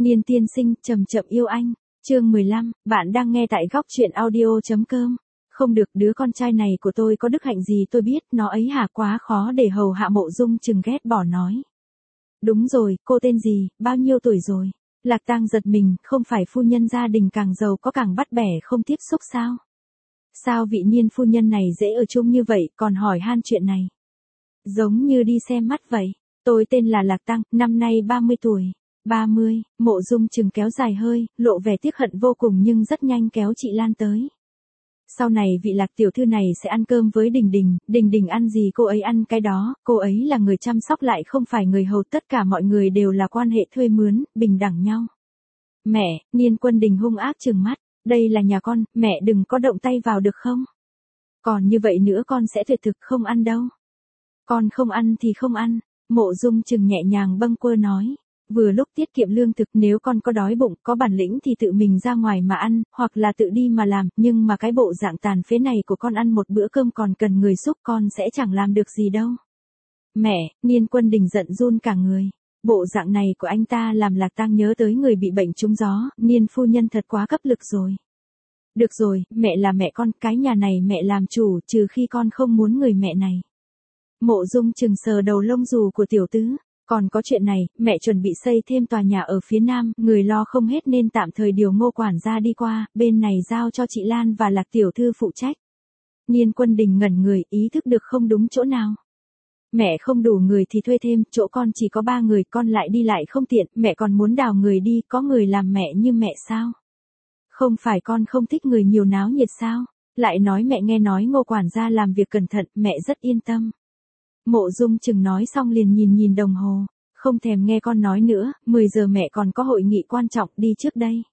Niên tiên sinh, chậm chậm yêu anh. Chương 15, bạn đang nghe tại góc truyện audio.com. Không được, đứa con trai này của tôi có đức hạnh gì tôi biết, nó ấy hả, quá khó để hầu hạ. Mộ Dung Trừng ghét bỏ nói. Đúng rồi, cô tên gì, bao nhiêu tuổi rồi? Lạc Tang giật mình, không phải phu nhân gia đình càng giàu có càng bắt bẻ không tiếp xúc sao? Sao vị Niên phu nhân này dễ ở chung như vậy, còn hỏi han chuyện này? Giống như đi xem mắt vậy. Tôi tên là Lạc Tang, năm nay 30 tuổi. 30, Mộ Dung Trừng kéo dài hơi, lộ vẻ tiếc hận vô cùng nhưng rất nhanh kéo chị Lan tới. Sau này vị Lạc tiểu thư này sẽ ăn cơm với Đình Đình, Đình Đình ăn gì cô ấy ăn cái đó, cô ấy là người chăm sóc lại không phải người hầu, tất cả mọi người đều là quan hệ thuê mướn, bình đẳng nhau. Mẹ, Niên Quân Đình hung ác trừng mắt, đây là nhà con, mẹ đừng có động tay vào được không? Còn như vậy nữa con sẽ tuyệt thực không ăn đâu. Con không ăn thì không ăn, Mộ Dung Trừng nhẹ nhàng bâng quơ nói. Vừa lúc tiết kiệm lương thực, nếu con có đói bụng, có bản lĩnh thì tự mình ra ngoài mà ăn, hoặc là tự đi mà làm, nhưng mà cái bộ dạng tàn phế này của con ăn một bữa cơm còn cần người giúp, con sẽ chẳng làm được gì đâu. Mẹ, Niên Quân Đình giận run cả người. Bộ dạng này của anh ta làm Lạc Tang nhớ tới người bị bệnh trúng gió, Niên phu nhân thật quá cấp lực rồi. Được rồi, mẹ là mẹ con, cái nhà này mẹ làm chủ, trừ khi con không muốn người mẹ này. Mộ Dung Trừng sờ đầu lông xù của tiểu tứ. Còn có chuyện này, mẹ chuẩn bị xây thêm tòa nhà ở phía nam, người lo không hết nên tạm thời điều Ngô quản gia đi qua, bên này giao cho chị Lan và Lạc tiểu thư phụ trách. Niên Quân Đình ngẩn người, ý thức được không đúng chỗ nào. Mẹ không đủ người thì thuê thêm, chỗ con chỉ có 3 người, con lại đi lại không tiện, mẹ còn muốn đào người đi, có người làm mẹ như mẹ sao? Không phải con không thích người nhiều náo nhiệt sao? Lại nói mẹ nghe nói Ngô quản gia làm việc cẩn thận, mẹ rất yên tâm. Mộ Dung Trừng nói xong liền nhìn đồng hồ, không thèm nghe con nói nữa, 10 giờ mẹ còn có hội nghị quan trọng, đi trước đây.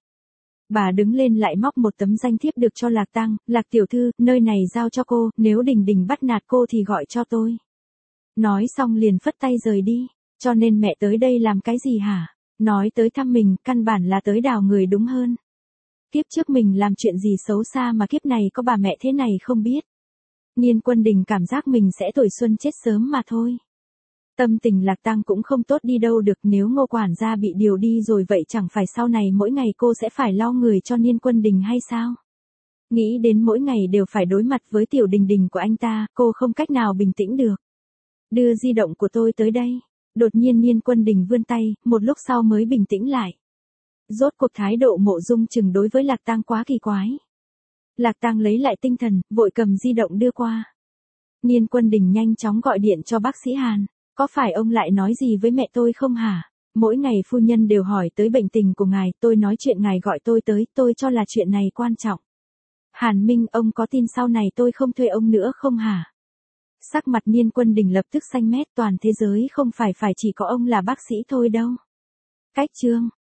Bà đứng lên lại móc một tấm danh thiếp được cho Lạc Tang, Lạc tiểu thư, nơi này giao cho cô, nếu Đình Đình bắt nạt cô thì gọi cho tôi. Nói xong liền phất tay rời đi, cho nên mẹ tới đây làm cái gì hả? Nói tới thăm mình, căn bản là tới đào người đúng hơn. Kiếp trước mình làm chuyện gì xấu xa mà kiếp này có bà mẹ thế này không biết. Niên Quân Đình cảm giác mình sẽ tuổi xuân chết sớm mà thôi. Tâm tình Lạc Tang cũng không tốt đi đâu được, nếu Ngô quản gia bị điều đi rồi vậy chẳng phải sau này mỗi ngày cô sẽ phải lo người cho Niên Quân Đình hay sao? Nghĩ đến mỗi ngày đều phải đối mặt với tiểu Đình Đình của anh ta, cô không cách nào bình tĩnh được. Đưa di động của tôi tới đây. Đột nhiên Niên Quân Đình vươn tay, một lúc sau mới bình tĩnh lại. Rốt cuộc thái độ Mộ Dung Trừng đối với Lạc Tang quá kỳ quái. Lạc Tang lấy lại tinh thần, vội cầm di động đưa qua. Niên Quân Đình nhanh chóng gọi điện cho bác sĩ Hàn. Có phải ông lại nói gì với mẹ tôi không hả? Mỗi ngày phu nhân đều hỏi tới bệnh tình của ngài, tôi nói chuyện ngài gọi tôi tới, tôi cho là chuyện này quan trọng. Hàn Minh, ông có tin sau này tôi không thuê ông nữa không hả? Sắc mặt Niên Quân Đình lập tức xanh mét, toàn thế giới không phải chỉ có ông là bác sĩ thôi đâu. Cách chương